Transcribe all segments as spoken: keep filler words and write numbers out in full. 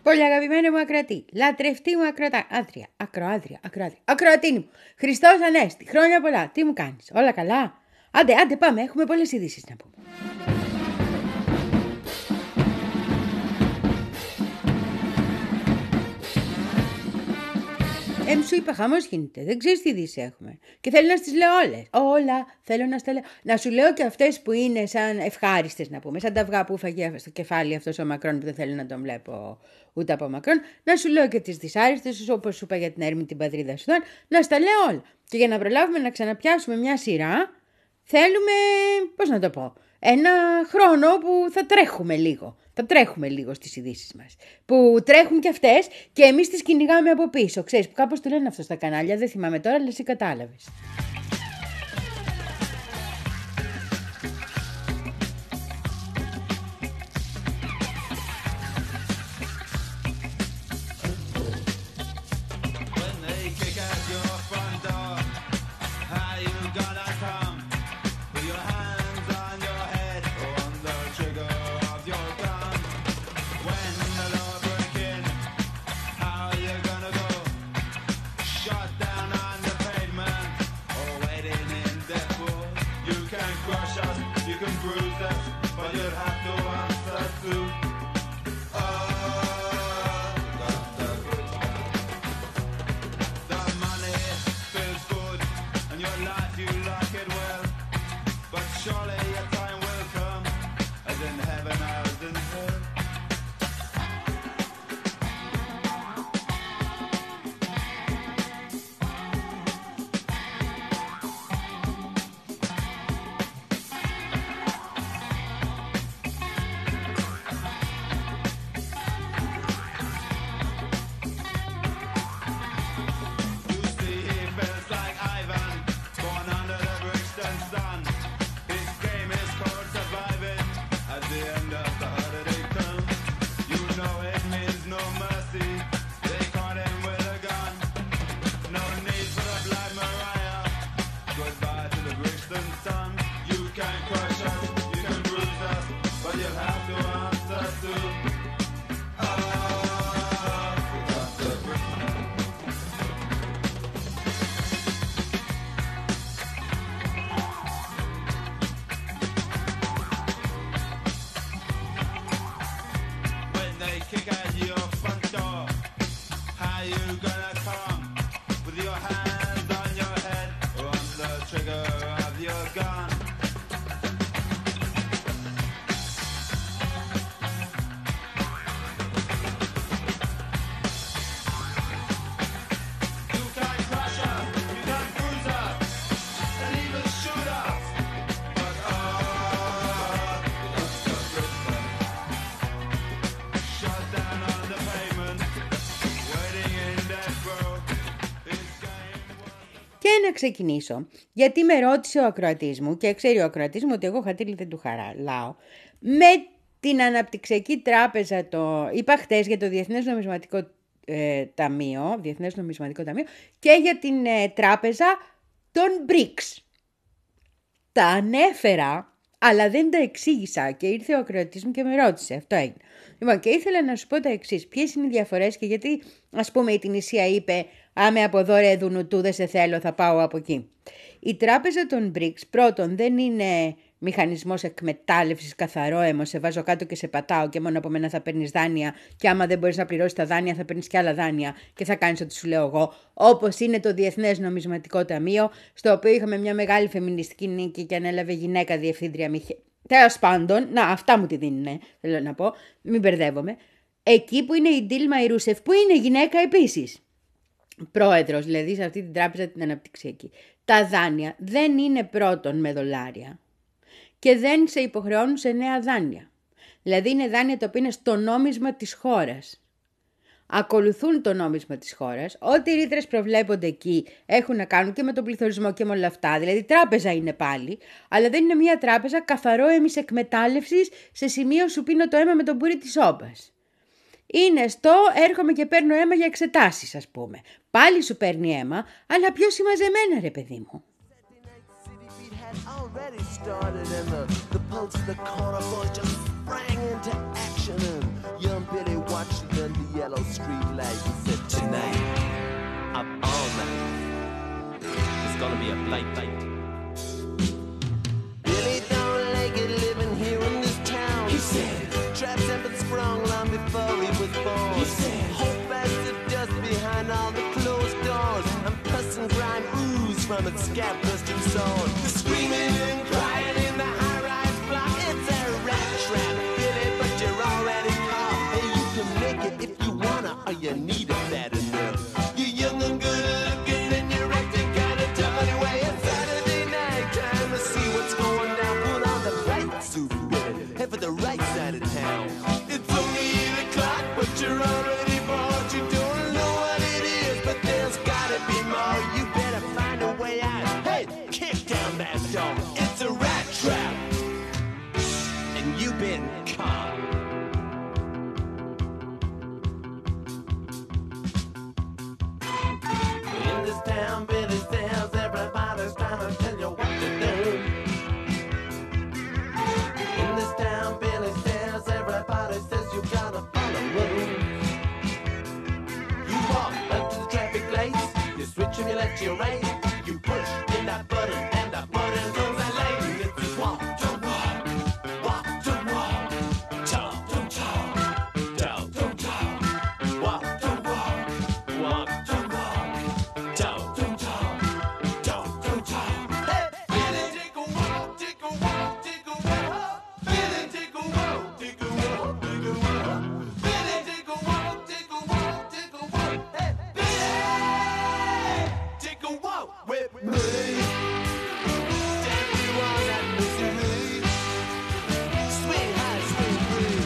Πολύ αγαπημένη μου ακροατή, λατρευτή μου ακροατά, άτρια, ακροάτρια, ακροάτρια, ακροατίνη μου, Χριστός Ανέστη, χρόνια πολλά, τι μου κάνεις, όλα καλά? Άντε, άντε πάμε, έχουμε πολλές ειδήσεις να πούμε. Εμ σου είπα, χαμός γίνεται. Δεν ξέρεις τι ειδήσεις έχουμε. Και θέλω να στις λέω όλες. Όλα θέλω να στα λέω. Να σου λέω και αυτές που είναι σαν ευχάριστες να πούμε. Σαν τα αυγά που φαγε στο κεφάλι αυτός ο Μακρόν που δεν θέλω να τον βλέπω ούτε από Μακρόν. Να σου λέω και τις δυσάρεστες, όπως σου είπα για την έρημη την πατρίδα σου. Να στα λέω όλα. Και για να προλάβουμε να ξαναπιάσουμε μια σειρά, θέλουμε, πώς να το πω, ένα χρόνο που θα τρέχουμε λίγο. Θα τρέχουμε λίγο στις ειδήσεις μας. Που τρέχουν και αυτές και εμείς τις κυνηγάμε από πίσω. Ξέρεις που κάπως το λένε αυτό στα κανάλια, δεν θυμάμαι τώρα, αλλά εσύ κατάλαβες. Να ξεκινήσω, γιατί με ρώτησε ο ακροατής μου και ξέρει ο ακροατής μου ότι εγώ χατήρι δεν του χαραλάω με την Αναπτυξιακή Τράπεζα, το είπα χτες για το Διεθνές Νομισματικό ε, Ταμείο, Διεθνές Νομισματικό Ταμείο και για την ε, τράπεζα των μπρικς. Τα ανέφερα, αλλά δεν τα εξήγησα και ήρθε ο ακροατής μου και με ρώτησε, αυτό έγινε. Λοιπόν, και ήθελα να σου πω τα εξής, ποιες είναι οι διαφορές και γιατί, ας πούμε, η Τινησία είπε «Άμε από εδώ ρε Δουνουτού, δεν σε θέλω, θα πάω από εκεί». Η τράπεζα των μπρικς, πρώτον, δεν είναι μηχανισμός εκμετάλλευσης καθαρό έμο, σε βάζω κάτω και σε πατάω και μόνο από μένα θα παίρνεις δάνεια και άμα δεν μπορείς να πληρώσεις τα δάνεια θα παίρνεις και άλλα δάνεια και θα κάνεις ό,τι σου λέω εγώ, όπως είναι το Διεθνές Νομισματικό Ταμείο, στο οποίο είχαμε μια μεγάλη φεμινιστική νίκη και ανέλαβε γυναίκα διευθύντρια Μιχε... Τέλος πάντων, να αυτά μου τη δίνουνε, θέλω να πω, μην μπερδεύομαι. Εκεί που είναι η Ντίλμα Ιρούσεφ, που είναι γυναίκα επίσης. Πρόεδρος, δηλαδή σε αυτή την τράπεζα την αναπτυξιακή. Τα δάνεια δεν είναι πρώτον με δολάρια και δεν σε υποχρεώνουν σε νέα δάνεια. Δηλαδή είναι δάνεια τα οποία είναι στο νόμισμα της χώρας. Ακολουθούν το νόμισμα της χώρας. Ό,τι ρήτρες προβλέπονται εκεί έχουν να κάνουν και με τον πληθωρισμό και με όλα αυτά. Δηλαδή τράπεζα είναι πάλι, αλλά δεν είναι μια τράπεζα καθαρό εμείς εκμετάλλευσης σε σημείο σου πίνω το αίμα με τον πούρι της όπας. Είναι στο έρχομαι και παίρνω αίμα για εξετάσεις, ας πούμε. Πάλι σου παίρνει αίμα, αλλά πιο συμμαζεμένα ρε παιδί μου. street light and said, tonight, of all night, it's gonna be a blight night. Billy don't like it living here in this town. He said, traps have been sprung long before he was born. He said, hope as the dust behind all the closed doors, and pus and grime ooze from its scab-busted sword. The screaming and crying in the high-rise block, it's a rat trap, Billy, but you're already caught. Hey, you can make it if you wanna, or you need it bad enough. You're young and good-looking and you're acting kinda tough anyway. It's Saturday night, time to see what's going down. Put on the right suit, Billy, head for the right side of town. It's only eight o'clock, but you're already bored. You don't know what it is, but there's gotta be more. You better find a way out. Hey, kick down that door. It's a rat trap, and you've been caught. In this town, Billy says everybody's trying to tell you what to do. In this town, Billy says everybody says you gotta follow rules. You walk up to the traffic lights, you switch and you let you right. You push in that button and that button goes that light. It's walk to walk, walk to walk, talk to talk, talk to talk, walk to walk, walk to walk, talk to talk, talk to talk. Hey, Billy, take a walk, take a walk, take a walk. Billy, take a walk, take a walk, take a walk. Billy, take a walk, take a walk, take a walk. Hey, Billy, take a walk with me. Stand you on that misery. Swing high, swing free.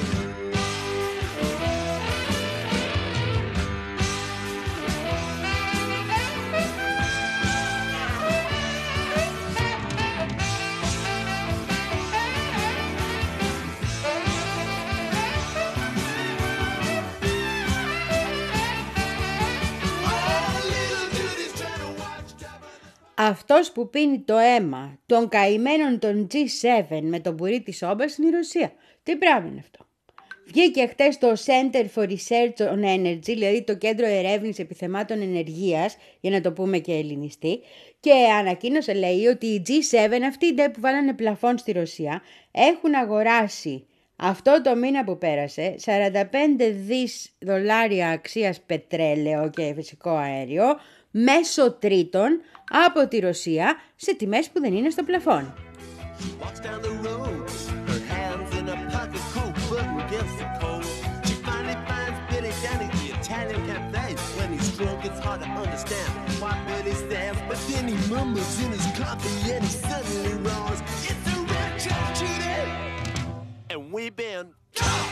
Oh, little Judy's trying to watch Jabba. Αυτός που πίνει το αίμα των καημένων των τζι σέβεν με το πουρί της όμπας στην Ρωσία. Τι πράγμα είναι αυτό? Βγήκε χτες το Center for Research on Energy, δηλαδή το Κέντρο Ερεύνης Επιθεμάτων Ενεργείας, για να το πούμε και ελληνιστή, και ανακοίνωσε, λέει, ότι οι τζι σέβεν, αυτοί οι ντε που βάλανε πλαφόν στη Ρωσία, έχουν αγοράσει αυτό το μήνα που πέρασε σαράντα πέντε δις δολάρια αξίας πετρέλαιο και φυσικό αέριο μέσω τρίτων από τη Ρωσία σε τιμές που δεν είναι στο πλαφόν. She walks down the road, her hands in a pocket coat, button against the coat. She finally finds Billy down at the Italian cafe. When he's drunk, it's hard to understand why Billy stands, but then he mumbles in his coffee and he suddenly roars, "It's a red trap, Judy!" And we've been caught.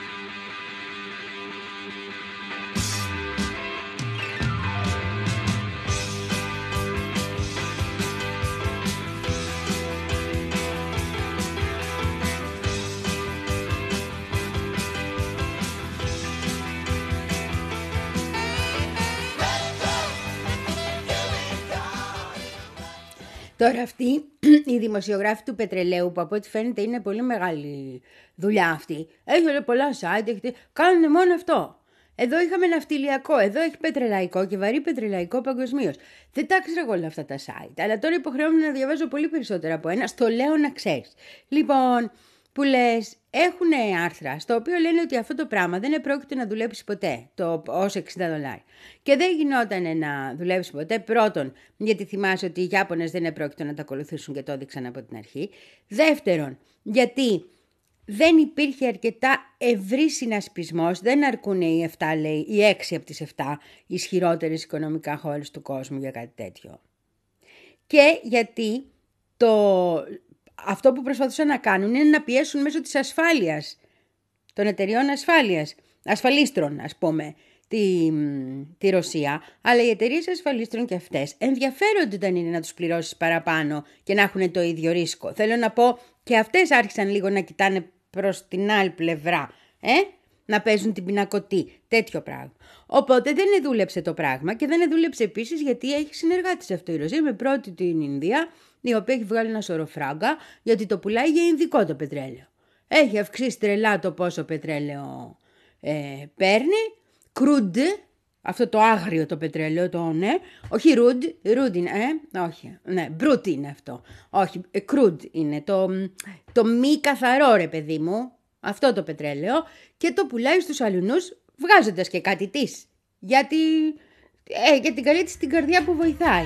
Τώρα αυτή η δημοσιογράφη του πετρελαίου, που από ό,τι φαίνεται είναι πολύ μεγάλη δουλειά αυτή, έχει πολλά site, έχετε... κάνουν μόνο αυτό. Εδώ είχαμε ναυτιλιακό, εδώ έχει πετρελαϊκό και βαρύ πετρελαϊκό παγκοσμίως. Δεν τα ξέρω όλα αυτά τα site, αλλά τώρα υποχρεώνουν να διαβάζω πολύ περισσότερα από ένα, στο λέω να ξέρεις. Λοιπόν, που λες, έχουν άρθρα στο οποίο λένε ότι αυτό το πράγμα δεν επρόκειτο να δουλέψει ποτέ, το ως εξήντα δολάρια. Και δεν γινόταν να δουλέψει ποτέ, πρώτον, γιατί θυμάσαι ότι οι Ιάπωνες δεν επρόκειτο να τα ακολουθήσουν και το έδειξαν από την αρχή. Δεύτερον, γιατί δεν υπήρχε αρκετά ευρύ συνασπισμός, δεν αρκούν οι εφτά, λέει, οι έξι από τις εφτά ισχυρότερες οικονομικά χώρες του κόσμου για κάτι τέτοιο. Και γιατί το... αυτό που προσπαθούσαν να κάνουν είναι να πιέσουν μέσω της ασφάλειας, των εταιριών ασφάλειας, ασφαλίστρων ας πούμε, τη, τη Ρωσία, αλλά οι εταιρείες ασφαλίστρων και αυτές ενδιαφέρονται όταν είναι να τους πληρώσεις παραπάνω και να έχουν το ίδιο ρίσκο. Θέλω να πω, και αυτές άρχισαν λίγο να κοιτάνε προς την άλλη πλευρά, ε? να παίζουν την πινακωτή, τέτοιο πράγμα. Οπότε δεν δούλεψε το πράγμα και δεν δούλεψε επίσης γιατί έχει συνεργάτης αυτό η Ρωσία με πρώτη την Ινδία, η οποία έχει βγάλει ένα σωρό φράγκα γιατί το πουλάει για ινδικό το πετρέλαιο. Έχει αυξήσει τρελά το πόσο πετρέλαιο ε, παίρνει, crude, αυτό το άγριο το πετρέλαιο, το ναι, όχι ρουντ, ρουντ είναι, ε, όχι, ναι, μπρούτ είναι αυτό, όχι, crude είναι, το, το μη καθαρό ρε παιδί μου, αυτό το πετρέλαιο, και το πουλάει στους αλουνούς βγάζοντας και κάτι της, γιατί, ε, για την καλή της την καρδιά που βοηθάει.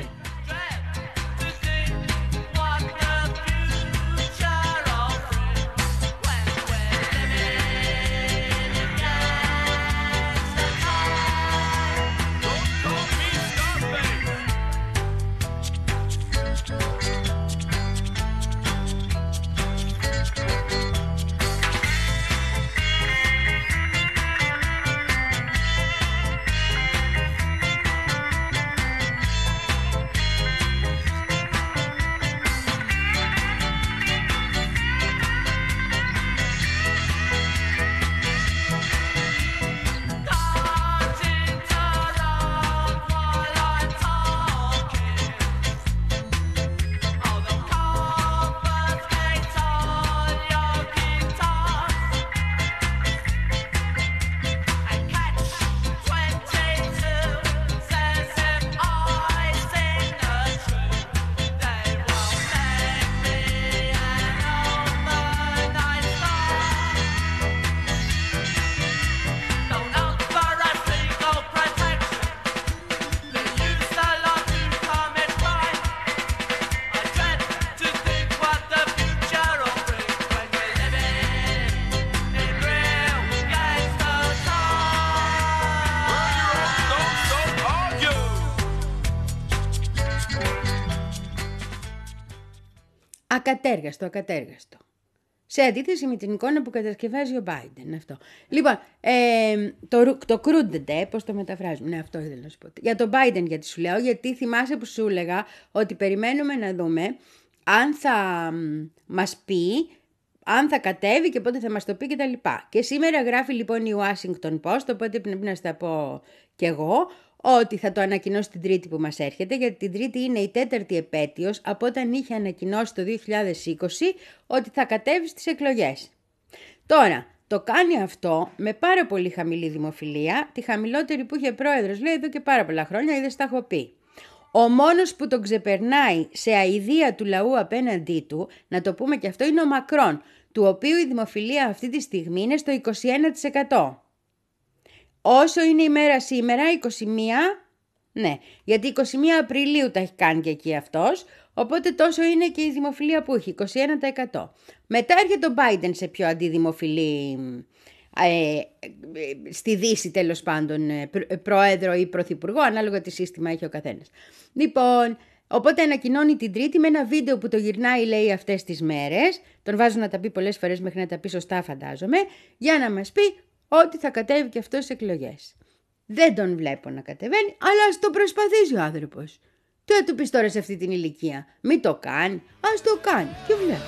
Ακατέργαστο, ακατέργαστο. Σε αντίθεση με την εικόνα που κατασκευάζει ο Biden. Αυτό. Λοιπόν, ε, το, το crude, πώς το μεταφράζουμε. Ναι, αυτό ήθελα να σου πω. Για τον Biden, γιατί σου λέω, γιατί θυμάσαι που σου έλεγα ότι περιμένουμε να δούμε αν θα μας πει, αν θα κατέβει και πότε θα μας το πει κτλ. Και σήμερα γράφει λοιπόν η Washington Post, οπότε πρέπει να στα πω κι εγώ, ότι θα το ανακοινώσει την Τρίτη που μας έρχεται, γιατί την Τρίτη είναι η τέταρτη επέτειος από όταν είχε ανακοινώσει το δύο χιλιάδες είκοσι ότι θα κατέβει στις εκλογές. Τώρα, το κάνει αυτό με πάρα πολύ χαμηλή δημοφιλία, τη χαμηλότερη που είχε πρόεδρος, λέει, εδώ και πάρα πολλά χρόνια, είδες, τα έχω πει. Ο μόνος που τον ξεπερνάει σε αηδία του λαού απέναντί του, να το πούμε και αυτό, είναι ο Μακρόν, του οποίου η δημοφιλία αυτή τη στιγμή είναι στο είκοσι ένα τοις εκατό. Όσο είναι η μέρα σήμερα, είκοσι μία, ναι, γιατί είκοσι μία Απριλίου τα έχει κάνει και εκεί αυτός, οπότε τόσο είναι και η δημοφιλία που έχει, είκοσι ένα τοις εκατό. Μετά έρχεται ο Biden σε πιο αντιδημοφιλή, ε, στη Δύση τέλος πάντων, πρόεδρο ή πρωθυπουργό, ανάλογα τι σύστημα έχει ο καθένας. Λοιπόν, οπότε ανακοινώνει την Τρίτη με ένα βίντεο που το γυρνάει, λέει, αυτές τις μέρες, τον βάζουν να τα πει πολλές φορές μέχρι να τα πει σωστά φαντάζομαι, για να μας πει ότι θα κατέβει και αυτός στις εκλογές. Δεν τον βλέπω να κατεβαίνει, αλλά ας το προσπαθήσει ο άνθρωπος. Τι θα του πεις τώρα σε αυτή την ηλικία? Μην το κάνει, ας το κάνει και βλέπω.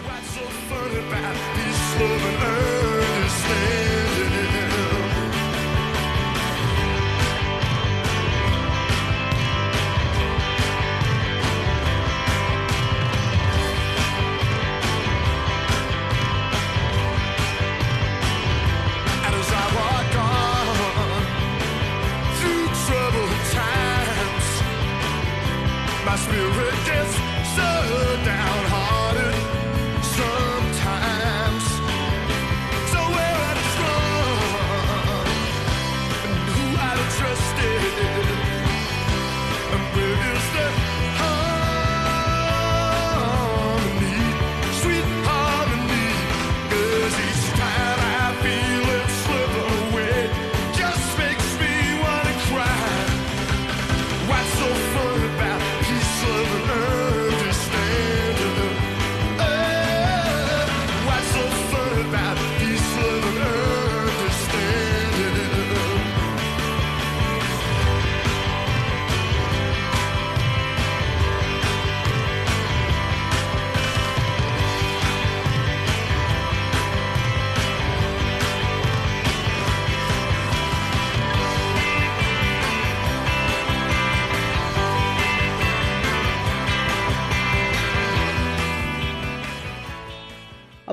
My spirit gets so downhearted sometimes.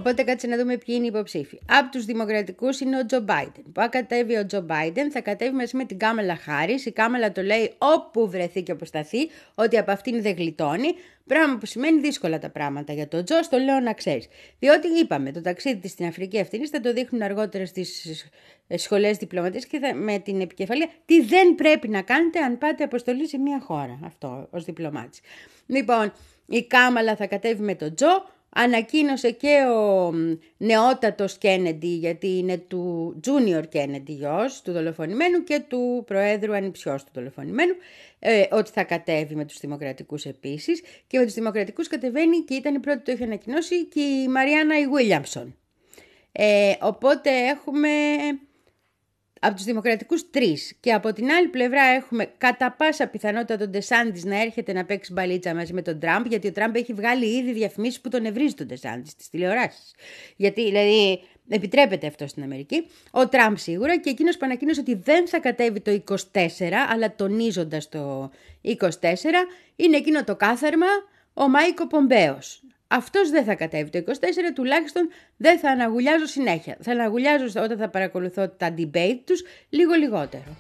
Οπότε κάτσε να δούμε ποιοι είναι οι υποψήφοι. Από τους Δημοκρατικούς είναι ο Τζο Μπάιντεν. Που αν κατέβει ο Τζο Μπάιντεν, θα κατέβει μαζί με την Κάμαλα Χάρις. Η Κάμαλα το λέει όπου βρεθεί και όπου σταθεί, ότι από αυτήν δεν γλιτώνει. Πράγμα που σημαίνει δύσκολα τα πράγματα για τον Τζο, το λέω να ξέρεις. Διότι είπαμε, το ταξίδι της στην Αφρική αυτή θα το δείχνουν αργότερα στις σχολές διπλωματίας και θα, με την επικεφαλία τι δεν πρέπει να κάνετε αν πάτε αποστολή σε μια χώρα. Αυτό ως διπλωμάτης. Λοιπόν, η Κάμαλα θα κατέβει με τον Τζο. Ανακοίνωσε και ο νεότατος Κέννεντι, γιατί είναι του Junior Κέννεντι γιος του δολοφονημένου και του Προέδρου ανιψιός του δολοφονημένου, ε, ότι θα κατέβει με τους Δημοκρατικούς επίσης. Και με τους Δημοκρατικούς κατεβαίνει και ήταν η πρώτη που το είχε ανακοινώσει και η Μαριάννα η Βίλιαμσον. Ε, οπότε έχουμε από τους Δημοκρατικούς τρεις. Και από την άλλη πλευρά έχουμε κατά πάσα πιθανότητα τον Ντεσάντης να έρχεται να παίξει μπαλίτσα μαζί με τον Τραμπ, γιατί ο Τραμπ έχει βγάλει ήδη διαφημίσεις που τον ευρίζει τον Ντεσάντης στις τηλεοράσεις. Γιατί δηλαδή επιτρέπεται αυτό στην Αμερική. Ο Τραμπ σίγουρα, και εκείνος που ανακοίνωσε ότι δεν θα κατέβει το είκοσι τέσσερα, αλλά τονίζοντας το είκοσι τέσσερα, είναι εκείνο το κάθαρμα, ο Μάικο Πομπέος. Αυτός δεν θα κατέβει το είκοσι τέσσερα, τουλάχιστον δεν θα αναγουλιάζω συνέχεια. Θα αναγουλιάζω όταν θα παρακολουθώ τα debate τους λίγο λιγότερο.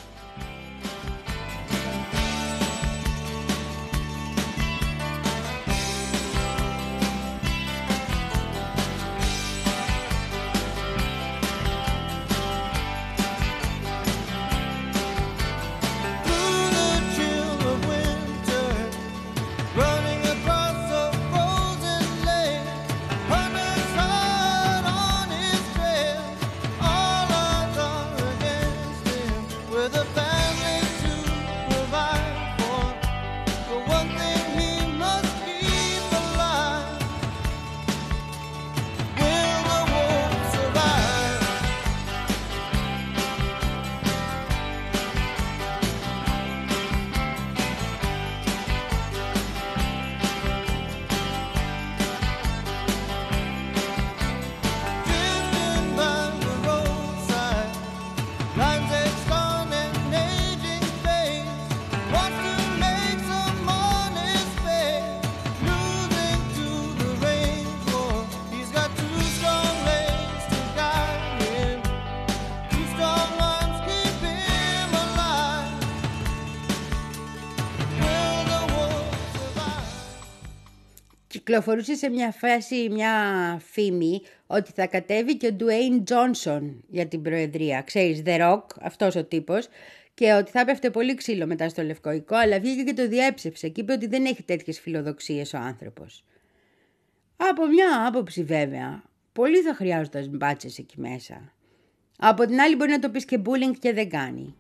Κυκλοφορούσε σε μια φάση μια φήμη ότι θα κατέβει και ο Ντουέιν Τζόνσον για την προεδρία. Ξέρεις, The Rock, αυτός ο τύπος, και ότι θα πέφτε πολύ ξύλο μετά στο Λευκό Οικό, αλλά βγήκε και το διέψευσε και είπε ότι δεν έχει τέτοιες φιλοδοξίες ο άνθρωπος. Από μια άποψη βέβαια, πολλοί θα χρειάζονταν μπάτσες εκεί μέσα. Από την άλλη μπορεί να το πεις και bullying και δεν κάνει.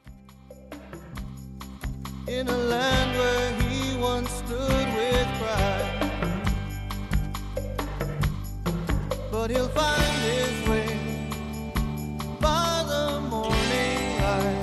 In a land where he once stood with pride, but he'll find his way by the morning light.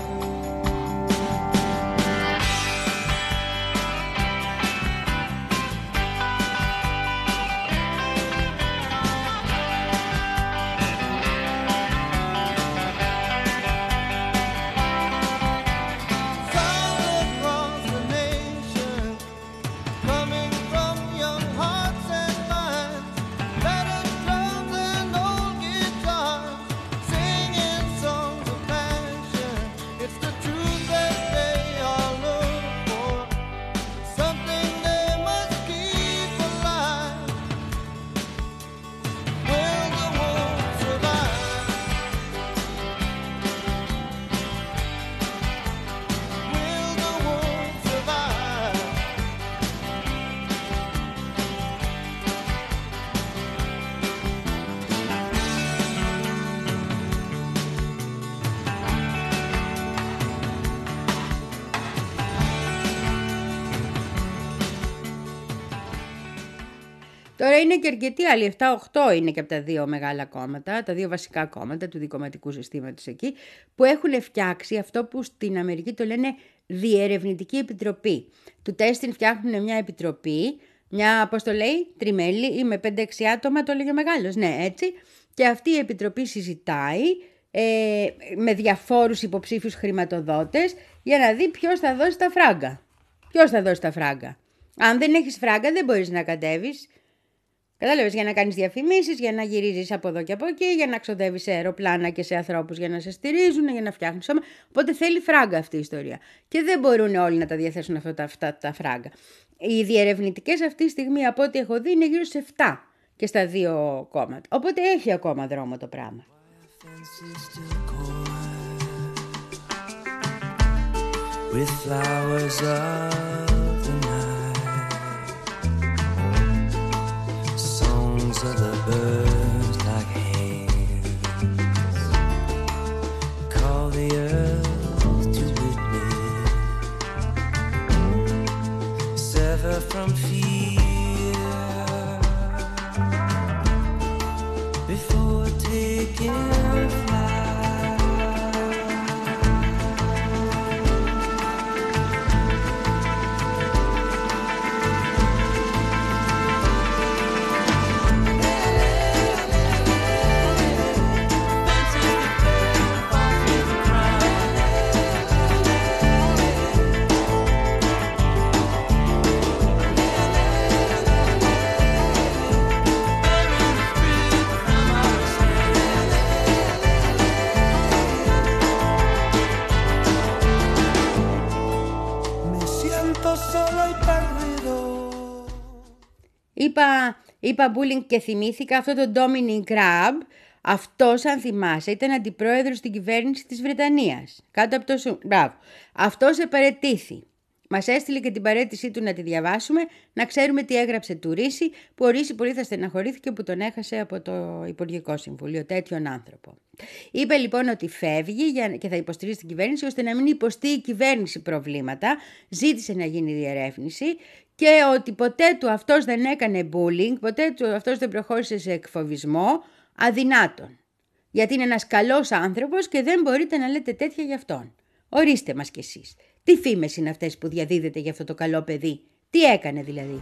Τώρα είναι και αρκετοί άλλοι, επτά οκτώ είναι και από τα δύο μεγάλα κόμματα, τα δύο βασικά κόμματα του δικοματικού συστήματος εκεί, που έχουν φτιάξει αυτό που στην Αμερική το λένε διερευνητική επιτροπή. Του τέστην φτιάχνουν μια επιτροπή, μια, πώς το λέει, τριμέλη ή με πέντε έξι άτομα, το έλεγε μεγάλος, ναι έτσι, και αυτή η επιτροπή συζητάει ε, με διαφόρους υποψήφιους χρηματοδότες για να δει ποιος θα δώσει τα φράγκα. Ποιος θα δώσει τα φράγκα. Αν δεν έχεις φράγκα δεν μπορείς να κατέβεις. Κατάλαβες, για να κάνεις διαφημίσεις, για να γυρίζεις από εδώ και από εκεί, για να ξοδεύεις σε αεροπλάνα και σε ανθρώπους για να σε στηρίζουν, για να φτιάχνουν σώμα. Οπότε θέλει φράγκα αυτή η ιστορία. Και δεν μπορούν όλοι να τα διαθέσουν αυτά τα, αυτά τα φράγκα. Οι διερευνητικές αυτή τη στιγμή, από ό,τι έχω δει, είναι γύρω σε επτά και στα δύο κόμματα. Οπότε έχει ακόμα δρόμο το πράγμα. With flowers of the night, songs of the birds like hands, call the earth to witness, sever from fear, before taking flight. Είπα, είπα bullying και θυμήθηκα αυτό το Dominic Raab. Αυτός, αν θυμάσαι, ήταν αντιπρόεδρος στην κυβέρνηση της Βρετανίας. Κάτω από το σου... Μπράβο. Αυτός επαρετήθη. Μας έστειλε και την παρέτησή του να τη διαβάσουμε, να ξέρουμε τι έγραψε του Ρίση, που ο Ρίση πολύ θα στεναχωρήθηκε που τον έχασε από το Υπουργικό Συμβούλιο, τέτοιον άνθρωπο. Είπε λοιπόν ότι φεύγει και θα υποστηρίζει την κυβέρνηση, ώστε να μην υποστεί η κυβέρνηση προβλήματα. Ζήτησε να γίνει διερεύνηση και ότι ποτέ του αυτός δεν έκανε bullying, ποτέ του αυτός δεν προχώρησε σε εκφοβισμό, αδυνάτον. Γιατί είναι ένας καλός άνθρωπος και δεν μπορείτε να λέτε τέτοια για αυτόν. Ορίστε μας κι εσείς. Τι φήμες είναι αυτές που διαδίδετε για αυτό το καλό παιδί? Τι έκανε δηλαδή?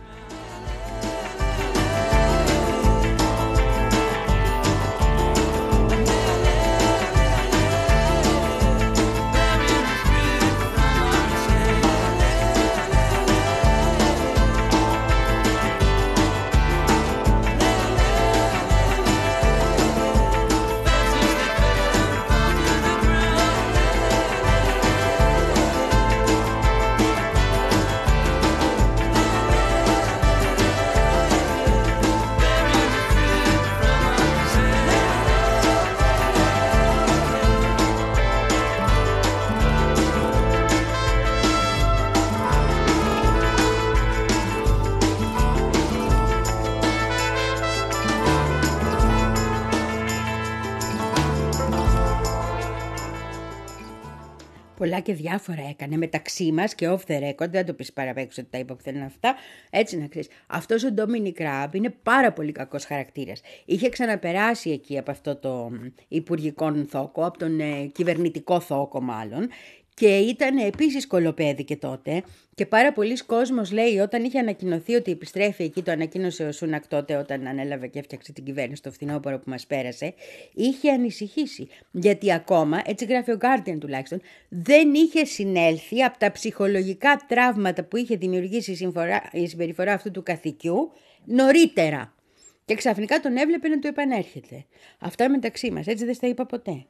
Πολλά και διάφορα έκανε μεταξύ μας και off the record, δεν το πεις παραπέξω ότι τα είπα που θέλουν αυτά, έτσι να ξέρεις. Αυτός ο Dominic Raab είναι πάρα πολύ κακός χαρακτήρας. Είχε ξαναπεράσει εκεί από αυτό το υπουργικό θόκο, από τον ε, κυβερνητικό θόκο μάλλον, και ήταν επίσης κολοπέδι και τότε και πάρα πολλοί κόσμος λέει όταν είχε ανακοινωθεί ότι επιστρέφει εκεί, το ανακοίνωσε ο Σούνακ τότε όταν ανέλαβε και έφτιαξε την κυβέρνηση το φθινόπωρο που μας πέρασε, είχε ανησυχήσει γιατί ακόμα, έτσι γράφει ο Guardian τουλάχιστον, δεν είχε συνέλθει από τα ψυχολογικά τραύματα που είχε δημιουργήσει η, συμφορά, η συμπεριφορά αυτού του καθηκιού νωρίτερα και ξαφνικά τον έβλεπε να του επανέρχεται. Αυτά μεταξύ μας, έτσι δεν στα είπα ποτέ.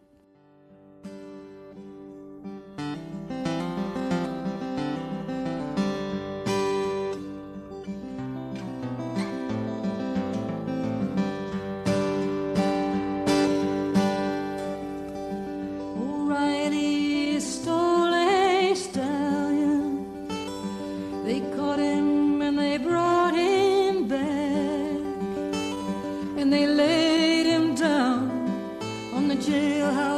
They laid him down on the jailhouse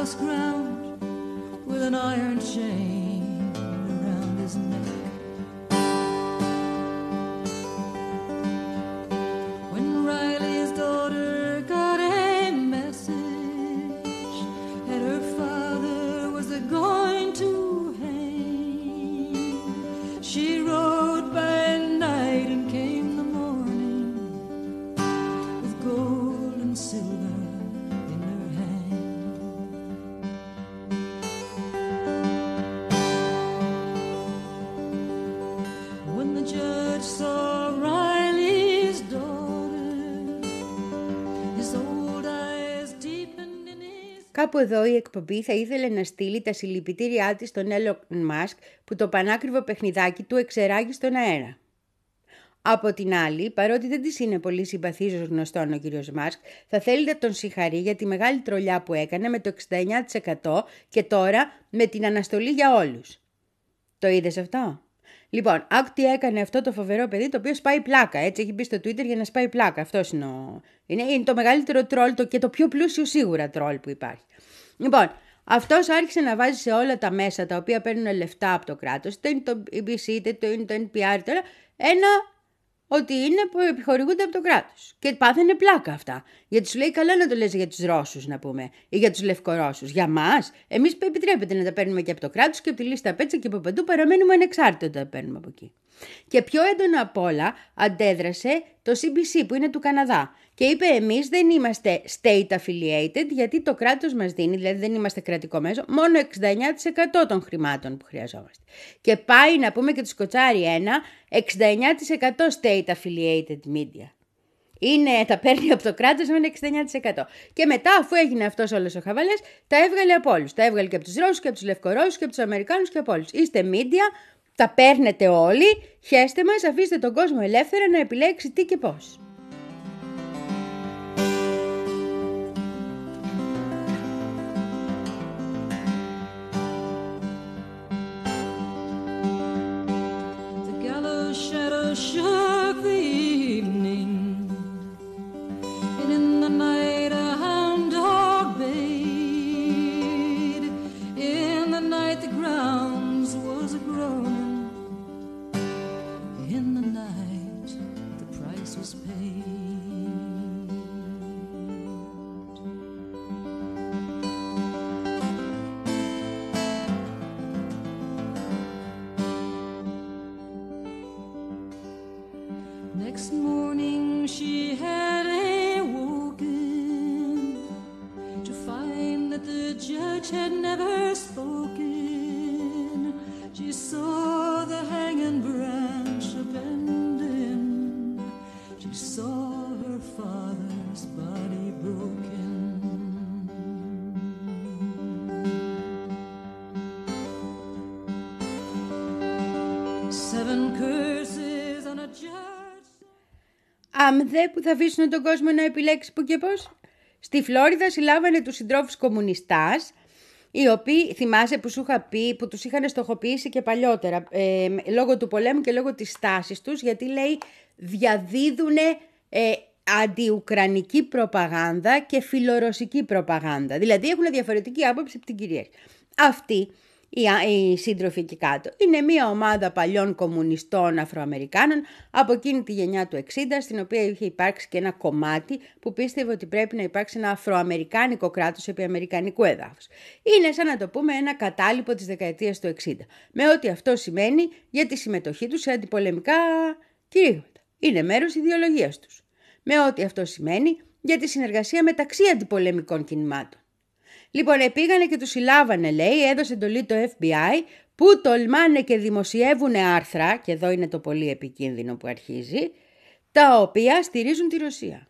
Κάπου εδώ η εκπομπή θα ήθελε να στείλει τα συλληπιτήριά της στον Elon Musk που το πανάκριβο παιχνιδάκι του εξεράγει στον αέρα. Από την άλλη, παρότι δεν της είναι πολύ συμπαθής ως γνωστόν ο κύριος Μάσκ, θα θέλει να τον συγχαρεί για τη μεγάλη τρολιά που έκανε με το εξήντα εννέα τοις εκατό και τώρα με την αναστολή για όλους. Το είδες αυτό? Λοιπόν, άκου τι έκανε αυτό το φοβερό παιδί το οποίο σπάει πλάκα. Έτσι έχει μπει στο Twitter για να σπάει πλάκα. Αυτός είναι, ο... είναι, είναι το μεγαλύτερο τρόλ το... και το πιο πλούσιο σίγουρα τρόλ που υπάρχει. Λοιπόν, αυτός άρχισε να βάζει σε όλα τα μέσα τα οποία παίρνουν λεφτά από το κράτος, είτε είναι το μπι μπι σι, είτε το είναι το εν πι αρ, τώρα, ένα ότι είναι που επιχορηγούνται από το κράτος. Και πάθαινε πλάκα αυτά. Γιατί σου λέει καλά να το λες για τους Ρώσους, να πούμε, ή για τους Λευκορώσους. Για μας, εμείς επιτρέπεται να τα παίρνουμε και από το κράτος και από τη λίστα πέτσα και από παντού, παραμένουμε ανεξάρτητοι όταν τα παίρνουμε από εκεί. Και πιο έντονα απ' όλα αντέδρασε το σι μπι σι που είναι του Καναδά. Και είπε εμείς δεν είμαστε state affiliated γιατί το κράτος μας δίνει, δηλαδή δεν είμαστε κρατικό μέσο, μόνο εξήντα εννέα τοις εκατό των χρημάτων που χρειαζόμαστε. Και πάει να πούμε και του σκοτσάρει ένα εξήντα εννέα τοις εκατό state affiliated media. Είναι, τα παίρνει από το κράτος με ένα εξήντα εννέα τοις εκατό. Και μετά, αφού έγινε αυτός όλος ο χαβαλές, τα έβγαλε από όλους. Τα έβγαλε και από τους Ρώσους και από τους Λευκορώσους και από τους Αμερικάνους και από όλους. Είστε media, τα παίρνετε όλοι, χέστε μας, αφήστε τον κόσμο ελεύθερα να επιλέξει τι και πώς. Shook the evening, and in the night a hound dog bayed. In the night the grounds was a groaning. In the night the price was paid. Next morning she had awoken to find that the judge had never spoken. She saw the hanging branch abandoned. She saw her father's body broken. Seven curses on a judge. Αμδε που θα αφήσουν τον κόσμο να επιλέξει που και πώς. Στη Φλόριδα συλλάβανε τους συντρόφους κομμουνιστάς, οι οποίοι, θυμάσαι που σου είχα πει, που τους είχαν στοχοποιήσει και παλιότερα, ε, λόγω του πολέμου και λόγω της στάσης τους, γιατί λέει διαδίδουνε ε, αντιουκρανική προπαγάνδα και φιλορωσική προπαγάνδα. Δηλαδή έχουν διαφορετική άποψη από την κυρίαρχη. Αυτοί οι σύντροφοι εκεί κάτω είναι μια ομάδα παλιών κομμουνιστών Αφροαμερικάνων από εκείνη τη γενιά του εξήντα, στην οποία είχε υπάρξει και ένα κομμάτι που πίστευε ότι πρέπει να υπάρξει ένα αφροαμερικάνικο κράτος επί αμερικανικού εδάφους. Είναι σαν να το πούμε ένα κατάλοιπο της δεκαετίας του εξήντα, με ό,τι αυτό σημαίνει για τη συμμετοχή τους σε αντιπολεμικά κηρύγματα. Είναι μέρος ιδεολογίας τους, με ό,τι αυτό σημαίνει για τη συνεργασία μεταξύ αντιπολεμικών κινημάτων. Λοιπόν, πήγανε και τους συλλάβανε, λέει, έδωσε εντολή το εφ μπι άι, που τολμάνε και δημοσιεύουν άρθρα, και εδώ είναι το πολύ επικίνδυνο που αρχίζει, τα οποία στηρίζουν τη Ρωσία.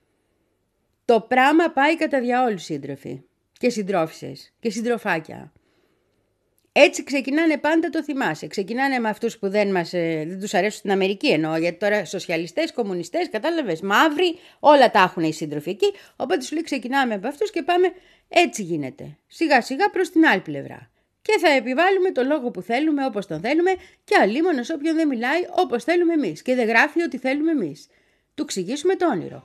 Το πράγμα πάει κατά διαόλου, σύντροφοι και συντρόφισσες και συντροφάκια. Έτσι ξεκινάνε πάντα, το θυμάσαι. Ξεκινάνε με αυτούς που δεν, μας, δεν τους αρέσουν στην Αμερική, εννοώ, γιατί τώρα σοσιαλιστές, κομμουνιστές, κατάλαβες, μαύροι, όλα τα έχουν οι σύντροφοι εκεί. Οπότε σου λέει ξεκινάμε από αυτούς και πάμε, έτσι γίνεται. Σιγά σιγά προς την άλλη πλευρά. Και θα επιβάλλουμε το λόγο που θέλουμε, όπως τον θέλουμε, και αλίμονος όποιον δεν μιλάει όπως θέλουμε εμείς. Και δεν γράφει ό,τι θέλουμε εμείς. Του εξηγήσουμε το όνειρο.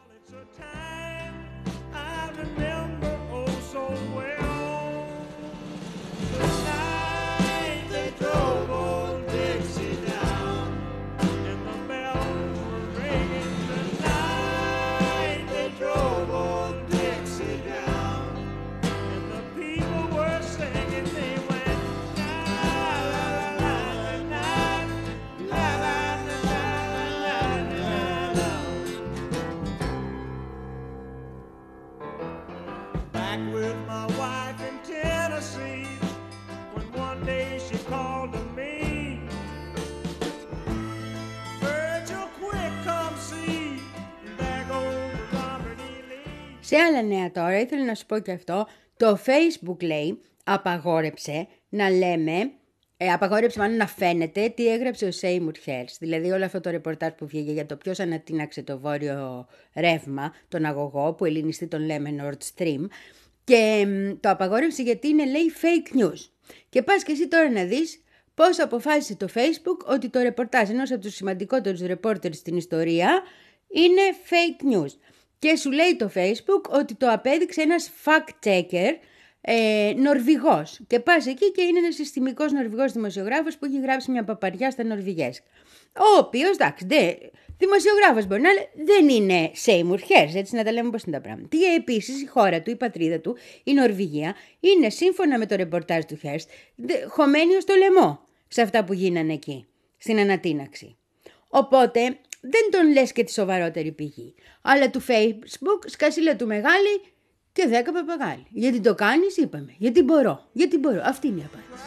Σε άλλα νέα τώρα, ήθελα να σου πω και αυτό, Το Facebook, λέει, απαγόρεψε να λέμε, ε, απαγόρεψε μάλλον να φαίνεται τι έγραψε ο Σέιμουρ Χέρστ. Δηλαδή όλο αυτό το ρεπορτάζ που βγήκε για το ποιος ανατείναξε το βόρειο ρεύμα, τον αγωγό, που ελληνιστή τον λέμε Nord Stream, και το απαγόρευσε γιατί είναι, λέει, fake news. Και πας και εσύ τώρα να δεις πώς αποφάσισε το Facebook ότι το ρεπορτάζ ενός από τους σημαντικότερους reporters στην ιστορία είναι fake news. Και σου λέει το Facebook ότι το απέδειξε ένας fact-checker ε, Νορβηγός. Και πας εκεί και είναι ένας συστημικός Νορβηγός δημοσιογράφος που έχει γράψει μια παπαριά στα νορβηγέζικα. Ο οποίος, εντάξει, δε, δημοσιογράφος μπορεί να λέει, δεν είναι Seymour Hersh, έτσι να τα λέμε πώς είναι τα πράγματα. Και επίσης η χώρα του, η πατρίδα του, η Νορβηγία, είναι σύμφωνα με το ρεπορτάζ του Hersh, χωμένη ως το λαιμό σε αυτά που γίνανε εκεί, στην ανατείναξη. Οπότε δεν τον λες και τη σοβαρότερη πηγή. Αλλά του Facebook σκασίλα του μεγάλη και δέκα παπαγάλοι. Γιατί το κάνεις, είπαμε. Γιατί μπορώ. Γιατί μπορώ. Αυτή είναι η απάντηση.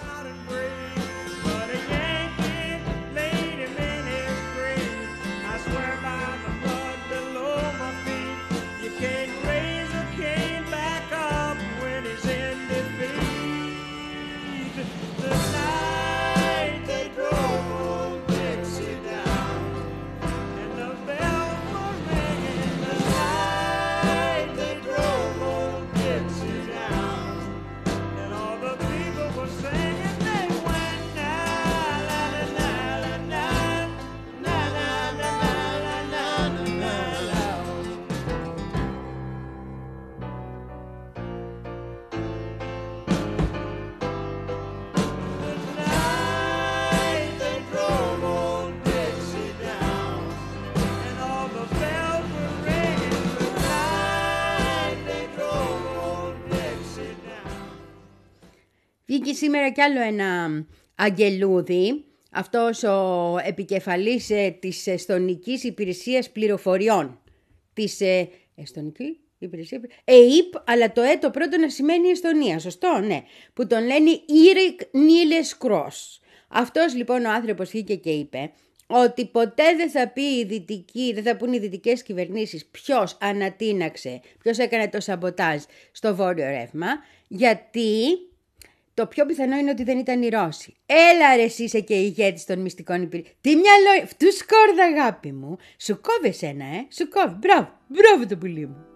Βγήκε σήμερα κι άλλο ένα αγγελούδι, αυτός ο επικεφαλής ε, της Εστονικής Υπηρεσίας Πληροφοριών. Της ε, Εστονική Υπηρεσία ΕΙΠ, αλλά το Ε το πρώτο να σημαίνει Εστονία, σωστό, ναι. Που τον λένε Ήρικ Νίλες Κρός. Αυτός λοιπόν ο άνθρωπος βγήκε και είπε ότι ποτέ δεν θα πει η δυτική, δεν θα πούν οι δυτικές κυβερνήσεις ποιος ανατείναξε, ποιος έκανε το σαμποτάζ στο βόρειο ρεύμα, γιατί το πιο πιθανό είναι ότι δεν ήταν οι Ρώσοι. Έλα ρε εσύ είσαι και ηγέτης των μυστικών υπηρεσιών. Τι μυαλό, του σκόρδα αγάπη μου. Σου κόβει εσένα, ε, σου κόβει. Μπράβο, μπράβο το πουλί μου.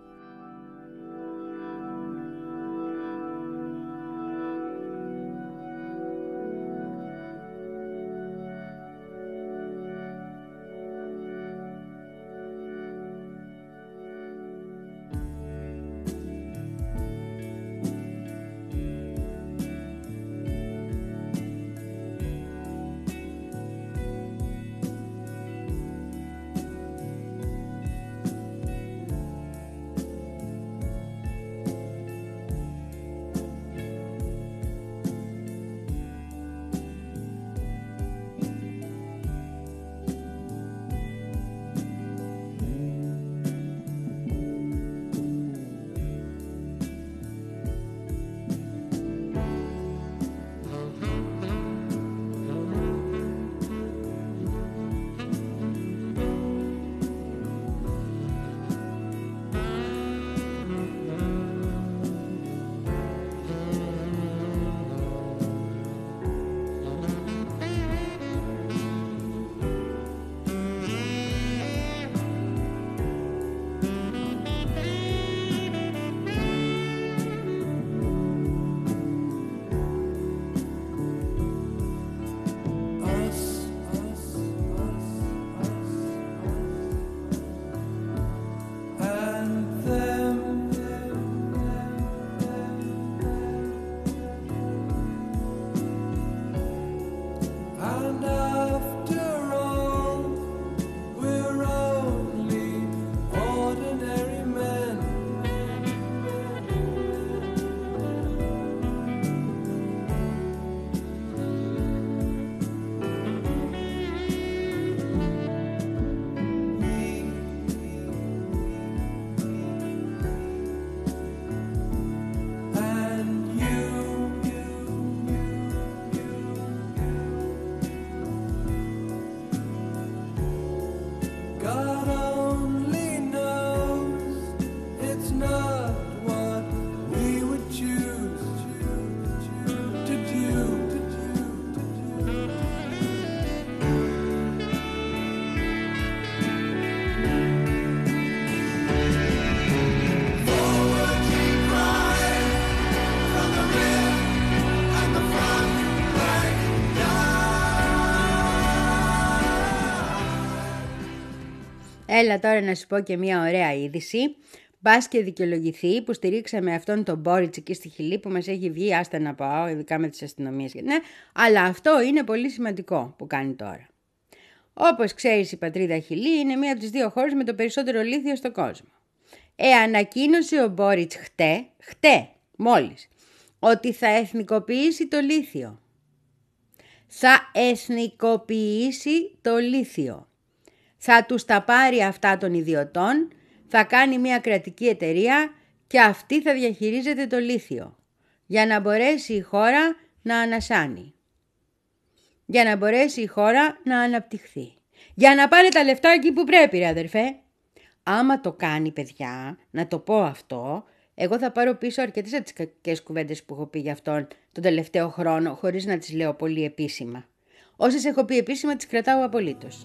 Έλα τώρα να σου πω και μια ωραία είδηση. Μπας και δικαιολογηθεί που στηρίξαμε αυτόν τον Μπόριτς εκεί στη Χιλή που μας έχει βγει, άστα να πάω, ειδικά με τις αστυνομίες. Ναι, αλλά αυτό είναι πολύ σημαντικό που κάνει τώρα. Όπως ξέρεις, η πατρίδα Χιλή είναι μία από τις δύο χώρες με το περισσότερο λίθιο στον κόσμο. Ε, ανακοίνωσε ο Μπόριτς χτε, χτε μόλις, ότι θα εθνικοποιήσει το λίθιο. Θα εθνικοποιήσει το λίθιο. Θα τους τα πάρει αυτά των ιδιωτών, θα κάνει μια κρατική εταιρεία και αυτή θα διαχειρίζεται το λίθιο. Για να μπορέσει η χώρα να ανασάνει. Για να μπορέσει η χώρα να αναπτυχθεί. Για να πάνε τα λεφτά εκεί που πρέπει, ρε αδερφέ. Άμα το κάνει, παιδιά, να το πω αυτό, εγώ θα πάρω πίσω αρκετές από τις κακές κουβέντες που έχω πει για αυτόν τον τελευταίο χρόνο, χωρίς να τις λέω πολύ επίσημα. Όσες έχω πει επίσημα, τις κρατάω απολύτως.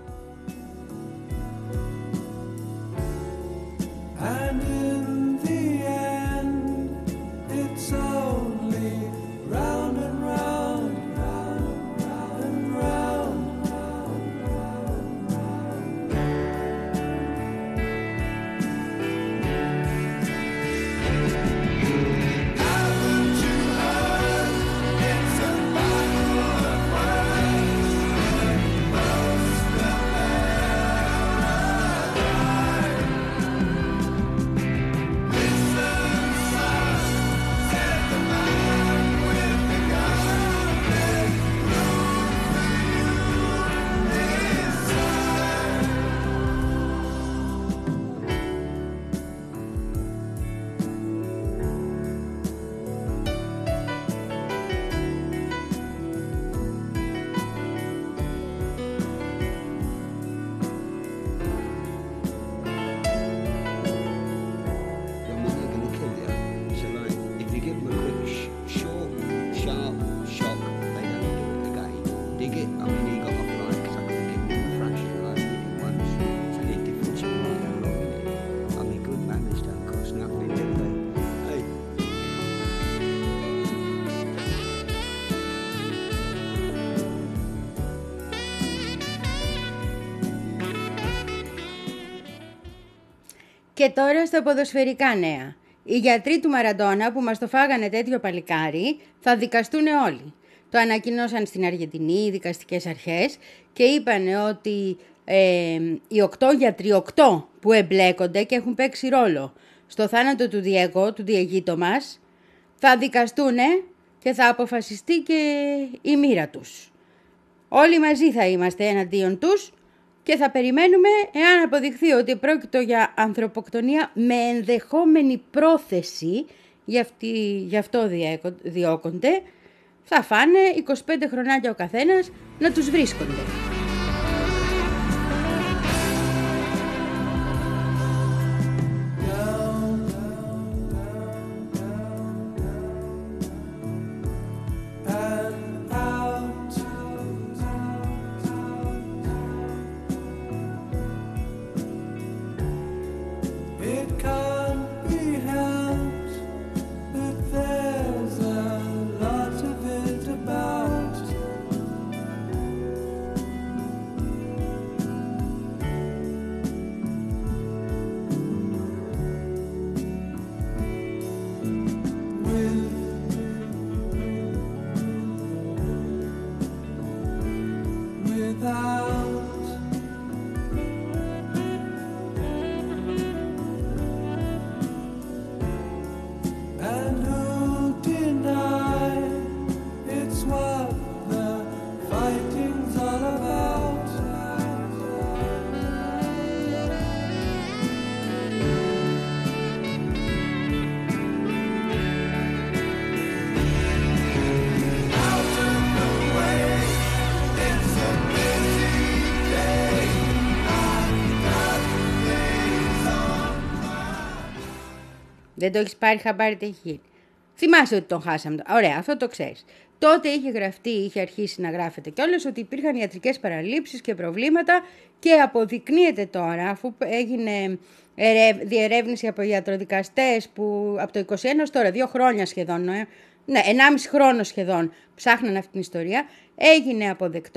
And in the end, it's only round and round, round, round and round, round, round, round. Haven't you heard? It's a battle of words. Most of Και τώρα στα ποδοσφαιρικά νέα. Οι γιατροί του Μαραντόνα που μας το φάγανε τέτοιο παλικάρι θα δικαστούν όλοι. Το ανακοινώσαν στην Αργεντινή οι δικαστικές αρχές και είπαν ότι ε, οι οκτώ γιατροί, οκτώ που εμπλέκονται και έχουν παίξει ρόλο στο θάνατο του Διέγκο, του Διεγίτο μας, θα δικαστούν και θα αποφασιστεί και η μοίρα τους. Όλοι μαζί θα είμαστε εναντίον τους και θα περιμένουμε εάν αποδειχθεί ότι πρόκειται για ανθρωποκτονία με ενδεχόμενη πρόθεση, γι' αυτή, γι' αυτό διώκονται, θα φάνε είκοσι πέντε χρονάκια ο καθένας να τους βρίσκονται. Δεν το έχεις πάρει χαμπάρι τι έχει γίνει. Θυμάσαι ότι τον χάσαμε. Ωραία, αυτό το ξέρεις. Τότε είχε γραφτεί, είχε αρχίσει να γράφεται κιόλας ότι υπήρχαν ιατρικές παραλήψεις και προβλήματα και αποδεικνύεται τώρα, αφού έγινε διερεύνηση από ιατροδικαστές που από το είκοσι ένα ως τώρα, δύο χρόνια σχεδόν, ναι, ενάμιση χρόνο σχεδόν ψάχναν αυτή την ιστορία, έγινε αποδεκτό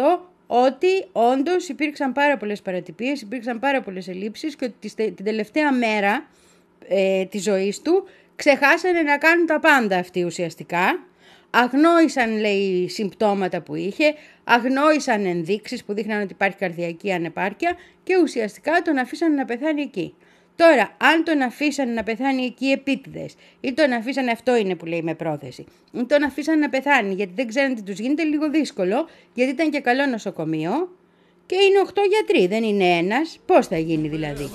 ότι όντως υπήρξαν πάρα πολλές παρατυπίες, υπήρξαν πάρα πολλές ελλείψεις και ότι την τελευταία μέρα ε, της ζωής του ξεχάσανε να κάνουν τα πάντα αυτοί ουσιαστικά. Αγνόησαν, λέει, συμπτώματα που είχε, αγνόησαν ενδείξεις που δείχναν ότι υπάρχει καρδιακή ανεπάρκεια και ουσιαστικά τον αφήσανε να πεθάνει εκεί. Τώρα, αν τον αφήσανε να πεθάνει εκεί επίτηδες ή τον αφήσανε, αυτό είναι που λέει με πρόθεση, ή τον αφήσανε να πεθάνει γιατί δεν ξέρουν τι τους γίνεται, λίγο δύσκολο, γιατί ήταν και καλό νοσοκομείο και είναι οκτώ γιατροί, δεν είναι ένας. Πώς θα γίνει δηλαδή?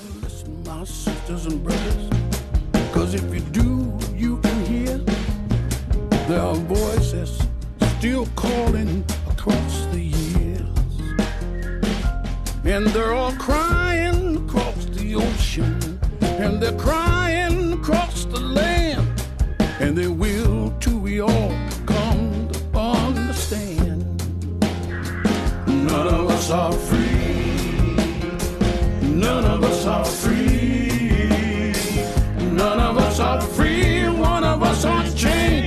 There are voices still calling across the years, and they're all crying across the ocean, and they're crying across the land, and they will till we all come to understand. None of us are free, none of us are free, none of us are free, one of us are chained.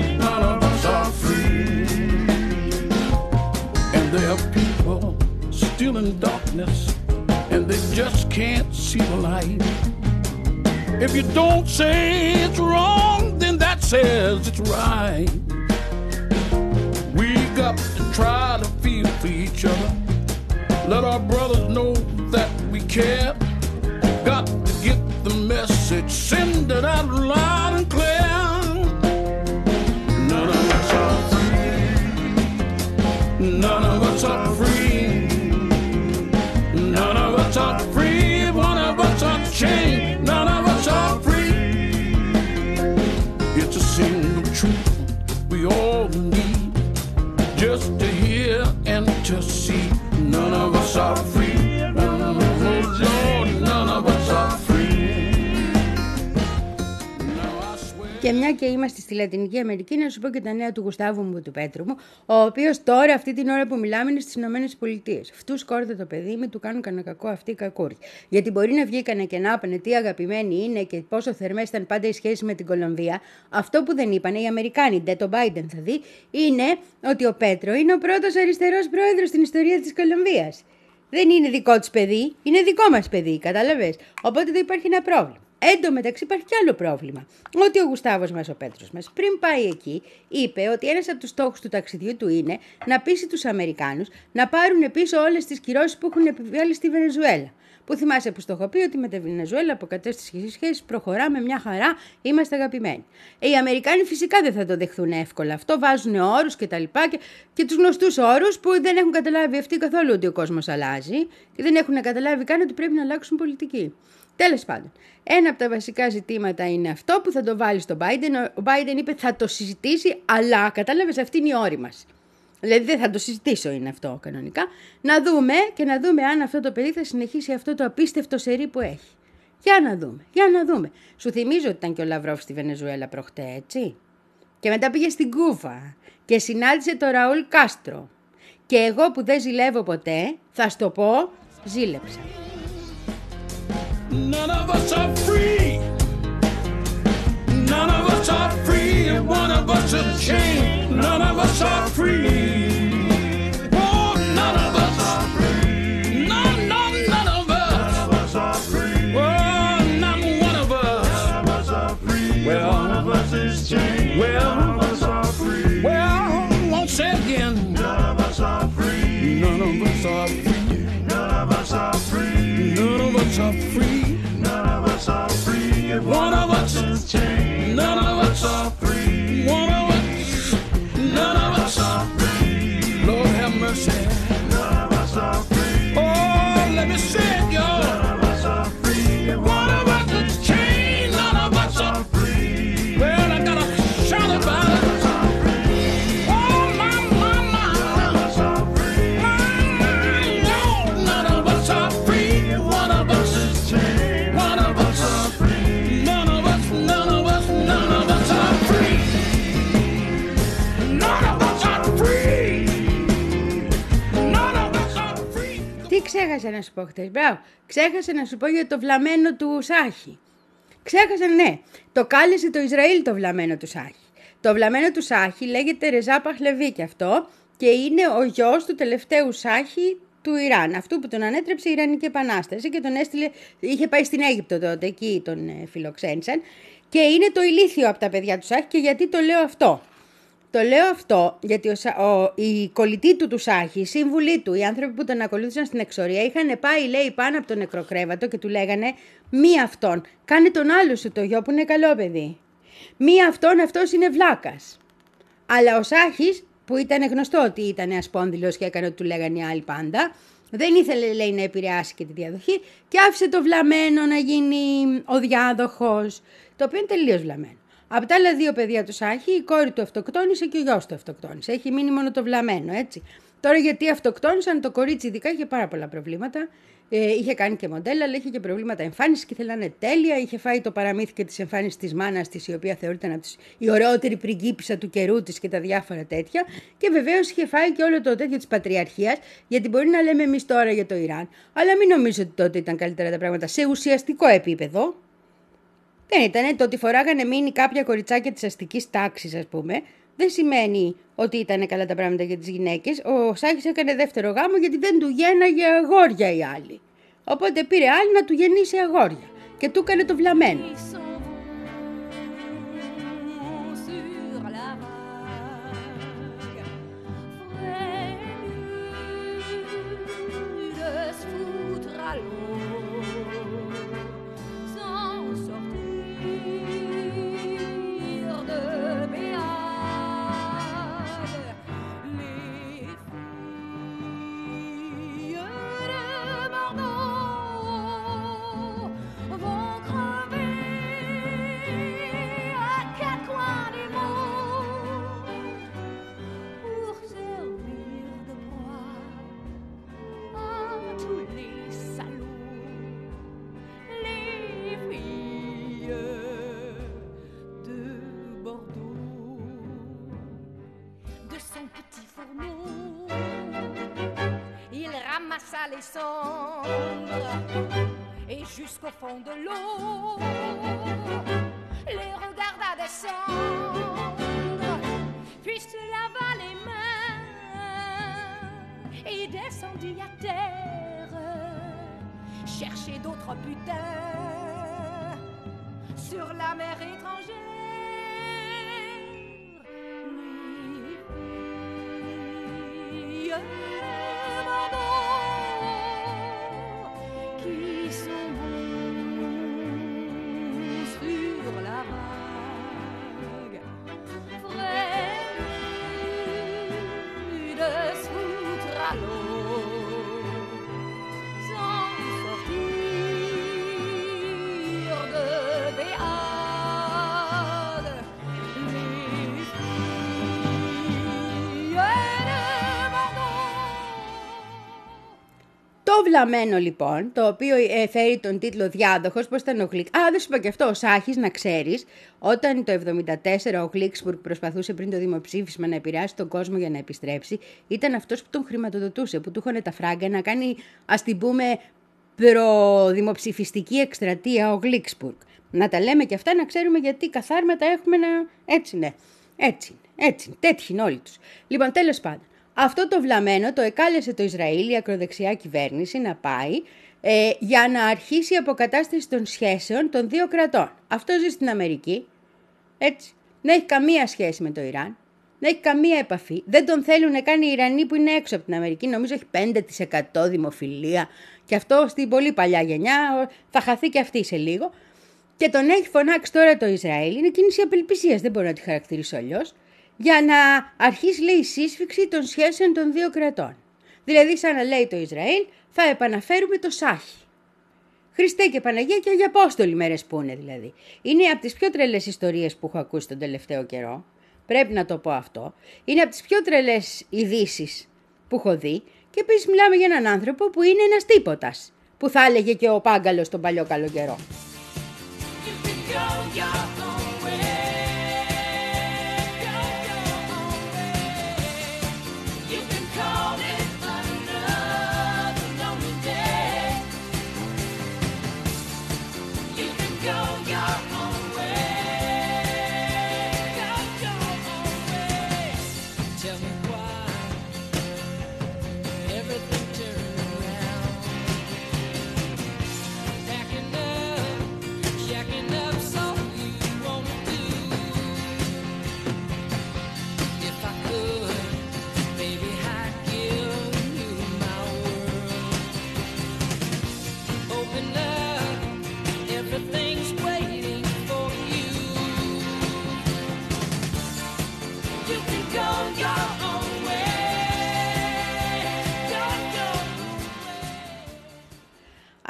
There are people still in darkness and they just can't see the light. If you don't say it's wrong, then that says it's right. We got to try to feel for each other. Let our brothers know that we care. Got to get the message, send it out loud and clear. None of us are free. None of us are free. None of us are free. One of us are chained. None of us are free. It's a single truth we all need, just to hear and to see. None of us are free. Oh Lord, none of us are free. Και μια και είμαστε στη Λατινική Αμερική, να σου πω και τα νέα του Γουστάβου μου, του Πέτρου μου, ο οποίος τώρα, αυτή την ώρα που μιλάμε, είναι στις Ηνωμένες Πολιτείες. Αυτού σκόρδε το παιδί, μην του κάνουν κανένα κακό αυτοί οι κακούροι. Γιατί μπορεί να βγήκανε και να είπανε τι αγαπημένοι είναι και πόσο θερμές ήταν πάντα οι σχέσεις με την Κολομβία. Αυτό που δεν είπανε οι Αμερικάνοι, ντε το Biden θα δει, είναι ότι ο Πέτρο είναι ο πρώτος αριστερός πρόεδρος στην ιστορία της Κολομβίας. Δεν είναι δικό τους παιδί, είναι δικό μας παιδί, κατάλαβες. Οπότε δεν υπάρχει ένα πρόβλημα. Εν τω μεταξύ υπάρχει κι άλλο πρόβλημα. Ότι ο Γουστάβος μας, ο Πέτρος μας, πριν πάει εκεί, είπε ότι ένας από τους στόχους του ταξιδιού του είναι να πείσει τους Αμερικάνους να πάρουν πίσω όλες τις κυρώσεις που έχουν επιβάλει στη Βενεζουέλα. Που θυμάσαι που στο έχω πει ότι με τη Βενεζουέλα αποκατέστησε τις σχέσεις, προχωράμε μια χαρά, είμαστε αγαπημένοι. Ε, οι Αμερικάνοι φυσικά δεν θα το δεχθούν εύκολα αυτό, βάζουν όρους και τα λοιπά και, και τους γνωστούς όρους που δεν έχουν καταλάβει αυτοί καθόλου ότι ο κόσμος αλλάζει και δεν έχουν καταλάβει καν ότι πρέπει να αλλάξουν πολιτική. Τέλος πάντων, ένα από τα βασικά ζητήματα είναι αυτό που θα το βάλει στον Biden. Ο Biden είπε θα το συζητήσει, αλλά κατάλαβες, αυτή είναι η όρη μας. Δηλαδή δεν θα το συζητήσω, είναι αυτό κανονικά. Να δούμε και να δούμε αν αυτό το παιδί θα συνεχίσει αυτό το απίστευτο σερί που έχει. Για να δούμε, για να δούμε. Σου θυμίζω ότι ήταν και ο Λαυρόφ στη Βενεζουέλα προχτέ, έτσι. Και μετά πήγε στην Κούβα και συνάντησε τον Ραούλ Κάστρο. Και εγώ που δεν ζηλεύω ποτέ, θα σου το πω, ζήλεψα. None of us are free. None of us are free. One of us is chained. None of us are free. Oh, none of us are free. None, none, none of us. None of us are free. Oh, not one of us. None of us are free. Well, one of us is chained. Well, none of us are free. Well, I won't say it again. None of us are free. None of us are free. None of us are free. None of us are free. None of us are free. One of us is chained. None of us are free. One of us. None of us are free. Lord have mercy. None of us are free. Oh, let me say it, y'all. None of us are free. One of us is chained. None of us are free. Well, I gotta shout about it. Oh, my, my, my. None of us are free. My, no, none of us are free. One of us is chained. None of us are free. None of us, none of us, none of us are free. None of us are free. None of us are free. Τι ξέχασα να σου πω χτες, μπράβο. Ξέχασα να σου πω για το βλαμμένο του Σάχη. Ξέχασα, ναι. Το κάλεσε το Ισραήλ το βλαμμένο του Σάχη. Το βλαμμένο του Σάχη λέγεται Ρεζά Παχλεβί και αυτό και είναι ο γιος του τελευταίου Σάχη του Ιράν, αυτού που τον ανέτρεψε η Ιρανική Επανάσταση και τον έστειλε, είχε πάει στην Αίγυπτο τότε, εκεί τον ε, φιλοξένησαν, και είναι το ηλίθιο από τα παιδιά του Σάχη. Και γιατί το λέω αυτό? Το λέω αυτό γιατί ο, ο, οι κολλητοί του του Σάχη, οι σύμβουλοι του, οι άνθρωποι που τον ακολούθησαν στην εξορία, είχαν πάει, λέει, πάνω από τον νεκροκρέβατο και του λέγανε «Μη αυτόν, κάνε τον άλλο σου το γιο που είναι καλό παιδί. Μη αυτόν, αυτός είναι βλάκας». Αλλά ο Σάχης, που ήταν γνωστό ότι ήταν ασπόνδυλος και έκανε ό,τι του λέγανε οι άλλοι πάντα, δεν ήθελε, λέει, να επηρεάσει και τη διαδοχή και άφησε το βλαμμένο να γίνει ο διάδοχος, το οποίο είναι τελείως βλαμμένο. Από τα άλλα δύο παιδιά του Σάχη, η κόρη του αυτοκτόνησε και ο γιος του αυτοκτόνησε. Έχει μείνει μόνο το βλαμμένο, έτσι. Τώρα γιατί αυτοκτόνησαν, το κορίτσι ειδικά είχε πάρα πολλά προβλήματα. Ε, είχε κάνει και μοντέλα, αλλά είχε και προβλήματα εμφάνισης και ήθελε να είναι τέλεια. Είχε φάει το παραμύθι και της εμφάνισης της μάνας της, η οποία θεωρείται από τις, η ωραιότερη πριγκίπισσα του καιρού της και τα διάφορα τέτοια. Και βεβαίως είχε φάει και όλο το τέτοιο της πατριαρχίας, γιατί μπορεί να λέμε εμείς τώρα για το Ιράν, αλλά μην νομίζω ότι τότε ήταν καλύτερα τα πράγματα σε ουσιαστικό επίπεδο. Δεν ήτανε, το ότι φοράγανε μείνει κάποια κοριτσάκια της αστικής τάξης, ας πούμε, δεν σημαίνει ότι ήταν καλά τα πράγματα για τις γυναίκες. Ο Σάχης έκανε δεύτερο γάμο γιατί δεν του γέναγε αγόρια οι άλλοι. Οπότε πήρε άλλη να του γεννήσει αγόρια και του έκανε το βλαμμένο. Les cendres et jusqu'au fond de l'eau les regarda descendre, puis se lava les mains et descendit à terre chercher d'autres putains sur la mer étrangère. Les filles Το βλαμμένο λοιπόν, το οποίο ε, φέρει τον τίτλο Διάδοχος, πώς ήταν ο Γλίξ. Α, δεν σου είπα και αυτό, ο Σάχης, να ξέρεις, όταν το εβδομήντα τέσσερα ο Γλίξμπουργκ προσπαθούσε πριν το δημοψήφισμα να επηρεάσει τον κόσμο για να επιστρέψει, ήταν αυτός που τον χρηματοδοτούσε, που του είχαν τα φράγκα να κάνει, ας την πούμε, προδημοψηφιστική εκστρατεία ο Γλίξμπουργκ. Να τα λέμε και αυτά, να ξέρουμε γιατί καθάρματα έχουμε να... Έτσι ναι, έτσι, έτσι, τέτοιοι είναι όλοι τους. Λοιπόν, τέλος πάντων. Αυτό το βλαμμένο το εκάλεσε το Ισραήλ, η ακροδεξιά κυβέρνηση, να πάει ε, για να αρχίσει η αποκατάσταση των σχέσεων των δύο κρατών. Αυτό ζει στην Αμερική, έτσι, δεν έχει καμία σχέση με το Ιράν, δεν έχει καμία επαφή. Δεν τον θέλουν καν οι Ιρανοί που είναι έξω από την Αμερική, νομίζω έχει πέντε τοις εκατό δημοφιλία και αυτό στην πολύ παλιά γενιά, θα χαθεί και αυτή σε λίγο. Και τον έχει φωνάξει τώρα το Ισραήλ, είναι κίνηση απελπισίας, δεν μπορώ να τη χαρακτηρίσω αλλιώς, για να αρχίσει, λέει, η σύσφυξη των σχέσεων των δύο κρατών. Δηλαδή, σαν να λέει το Ισραήλ, θα επαναφέρουμε το Σάχη. Χριστέ και Παναγία και Άγιοι Απόστολοι μέρες που είναι δηλαδή. Είναι από τις πιο τρελές ιστορίες που έχω ακούσει τον τελευταίο καιρό. Πρέπει να το πω αυτό. Είναι από τις πιο τρελές ειδήσεις που έχω δει. Και επίσης μιλάμε για έναν άνθρωπο που είναι ένας τίποτας. Που θα έλεγε και ο Πάγκαλος τον παλιό καλό καιρό. Tell me why everything turned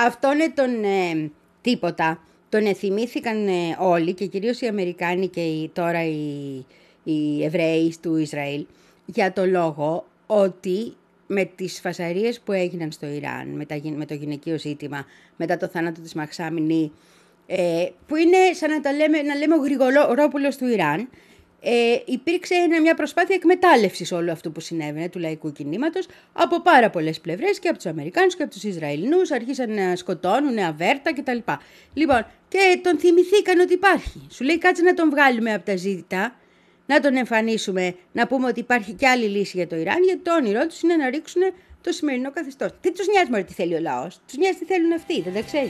αυτόν τον ε, τίποτα τον εθυμήθηκαν ε, όλοι και κυρίως οι Αμερικάνοι και οι, τώρα οι, οι Εβραίοι του Ισραήλ για το λόγο ότι με τις φασαρίες που έγιναν στο Ιράν, με, τα, με το γυναικείο ζήτημα, μετά το θάνατο της Μαχσά Αμινή, ε, που είναι σαν να, τα λέμε, να λέμε ο Γρηγορόπουλος του Ιράν, ε, υπήρξε μια προσπάθεια εκμετάλλευσης όλου αυτού που συνέβαινε του λαϊκού κινήματος από πάρα πολλές πλευρές και από τους Αμερικάνους και από τους Ισραηλινούς, άρχισαν να σκοτώνουν αβέρτα κτλ. Λοιπόν, και τον θυμηθήκαν ότι υπάρχει. Σου λέει κάτσε να τον βγάλουμε από τα ζήτητα, να τον εμφανίσουμε, να πούμε ότι υπάρχει και άλλη λύση για το Ιράν, γιατί το όνειρό τους είναι να ρίξουν το σημερινό καθεστώς. Τι τους νοιάζει μωρέ τι θέλει ο λαός, τους νοιάζει τι θέλουν αυτοί, δεν τα ξέρεις.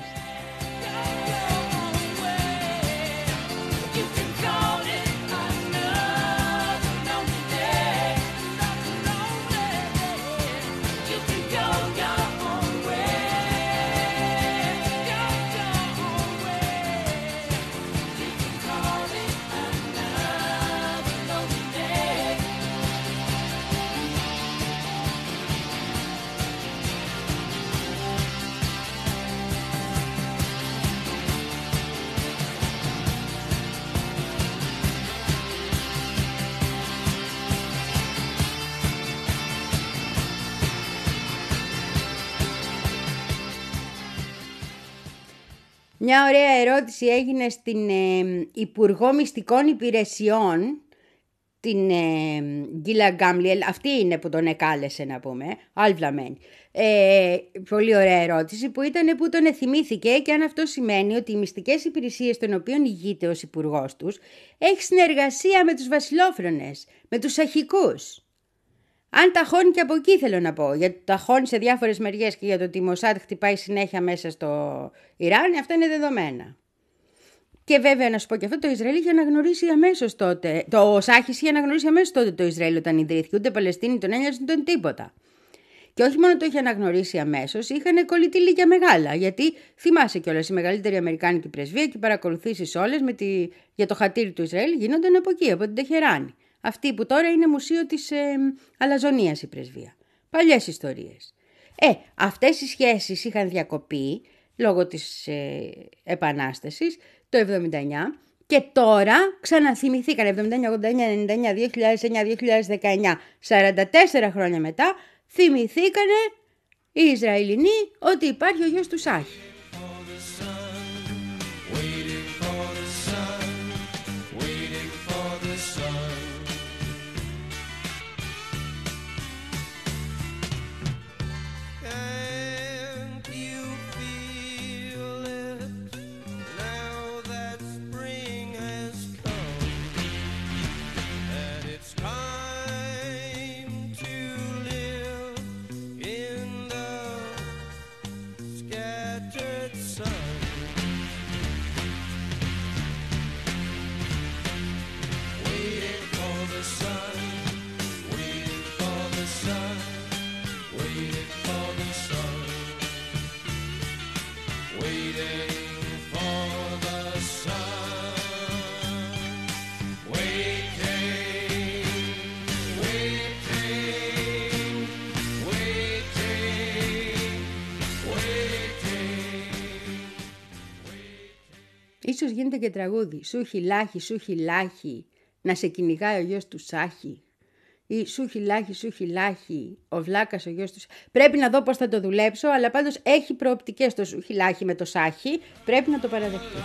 Μια ωραία ερώτηση έγινε στην ε, Υπουργό Μυστικών Υπηρεσιών, την ε, Γκίλα Γκάμλιελ, αυτή είναι που τον εκάλεσε να πούμε, αλβλαμένη. Ε, πολύ ωραία ερώτηση που ήταν που τον εθυμήθηκε και αν αυτό σημαίνει ότι οι μυστικές υπηρεσίες των οποίων ηγείται ως υπουργός τους έχει συνεργασία με τους βασιλόφρονες, με τους αρχικούς. Αν ταχώνει και από εκεί θέλω να πω, γιατί ταχώνει σε διάφορες μεριές και για το ότι η Μοσάντ χτυπάει συνέχεια μέσα στο Ιράν, αυτά είναι δεδομένα. Και βέβαια να σου πω και αυτό, το Ισραήλ είχε αναγνωρίσει αμέσως τότε, το Σάχης είχε αναγνωρίσει αμέσως τότε το Ισραήλ όταν ιδρύθηκε, ούτε Παλαιστίνη τον ένοιαζε ούτε τίποτα. Και όχι μόνο το είχε αναγνωρίσει αμέσως, είχαν κολλητή λίγια μεγάλα, γιατί θυμάσαι κιόλας η μεγαλύτερη Αμερικάνικη πρεσβεία και οι παρακολουθήσεις όλες με τη... για το χατήρι του Ισραήλ γίνονταν από εκεί, από την Τεχεράνη. Αυτή που τώρα είναι μουσείο της ε, Αλαζονίας η πρεσβεία. Παλιές ιστορίες. Ε, αυτές οι σχέσεις είχαν διακοπεί λόγω της ε, Επανάστασης το εβδομήντα εννιά και τώρα ξαναθυμηθήκαν εβδομήντα εννιά, ογδόντα εννιά, ενενήντα εννιά, δύο χιλιάδες εννιά, δύο χιλιάδες δεκαεννιά, σαράντα τέσσερα χρόνια μετά θυμηθήκανε οι Ισραηλινοί ότι υπάρχει ο γιος του Σάχη. Ίσως γίνεται και τραγούδι. Σου χιλάχι, σου χιλάχι, να σε κυνηγάει ο γιος του Σάχη. Ή σου χιλάχι, σου χιλάχι, ο Βλάκας ο γιος του Σάχη. Πρέπει να δω πώς θα το δουλέψω, αλλά πάντως έχει προοπτικές το σου χιλάχι με το Σάχη. Πρέπει να το παραδεχτείς.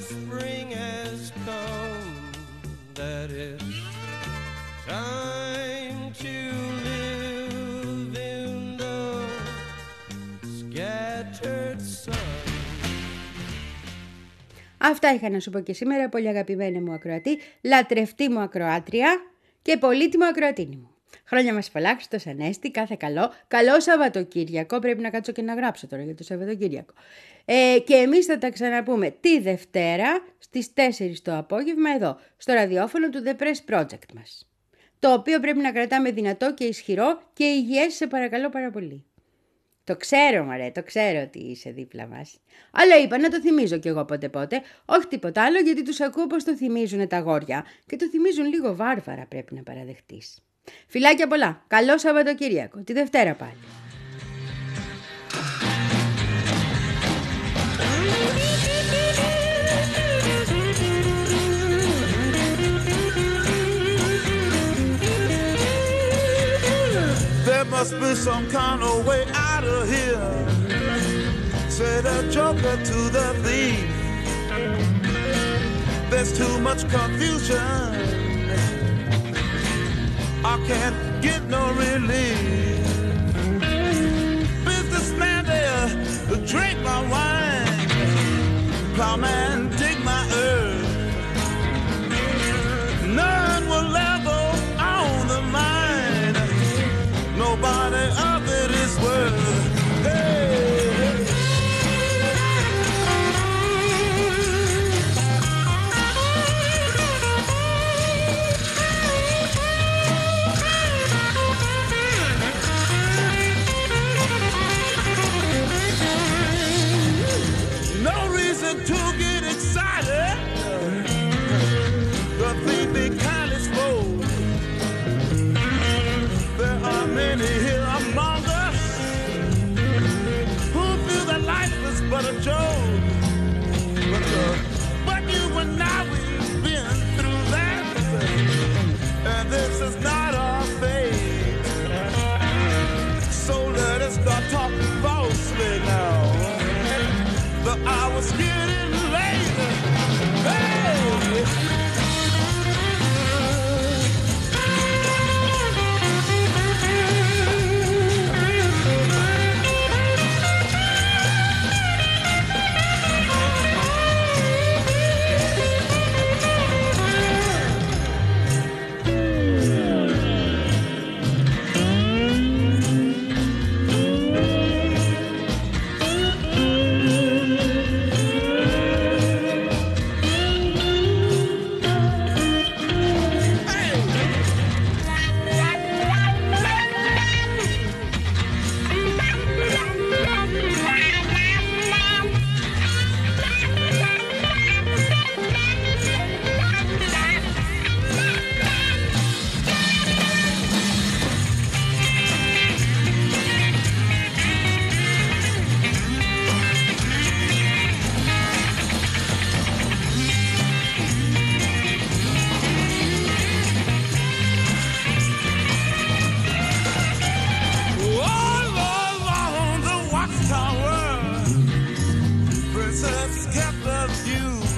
spring has come, that it's time to live in the scattered sun. Αυτά είχα να σου πω και σήμερα, πολύ αγαπημένη μου ακροατή, λατρευτή μου ακροάτρια και πολύτιμο ακροατίνη μου. Χρόνια μας πολλά, Χριστός Ανέστη, κάθε καλό. Καλό Σαββατοκύριακο, πρέπει να κάτσω και να γράψω τώρα για το Σαββατοκύριακο. Ε, και εμείς θα τα ξαναπούμε τη Δευτέρα στις τέσσερις το απόγευμα εδώ, στο ραδιόφωνο του The Press Project μας. Το οποίο πρέπει να κρατάμε δυνατό και ισχυρό και υγιές, σε παρακαλώ πάρα πολύ. Το ξέρω, μωρέ, το ξέρω ότι είσαι δίπλα μας. Αλλά είπα να το θυμίζω κι εγώ πότε πότε, όχι τίποτα άλλο, γιατί τους ακούω πως το θυμίζουν τα αγόρια και το θυμίζουν λίγο βάρβαρα, πρέπει να παραδεχτείς. Φιλάκια πολλά, καλό Σαββατοκύριακο, τη Δευτέρα πάλι. There must be some kind of way out of here, said a joker to the thief. There's too much confusion, I can't get no relief. Businessman there, drink my wine. Plowman, dig my earth. None will ever own the mine. Nobody of it is worth. Hey. To get excited, the thief be kindly spoke. There are many here among us who feel that life is but a joke. But, uh, but you and I, we've been through that, and this is not our fate. So let us start talking falsely now. The hour's getting late. Hey! Kept the view.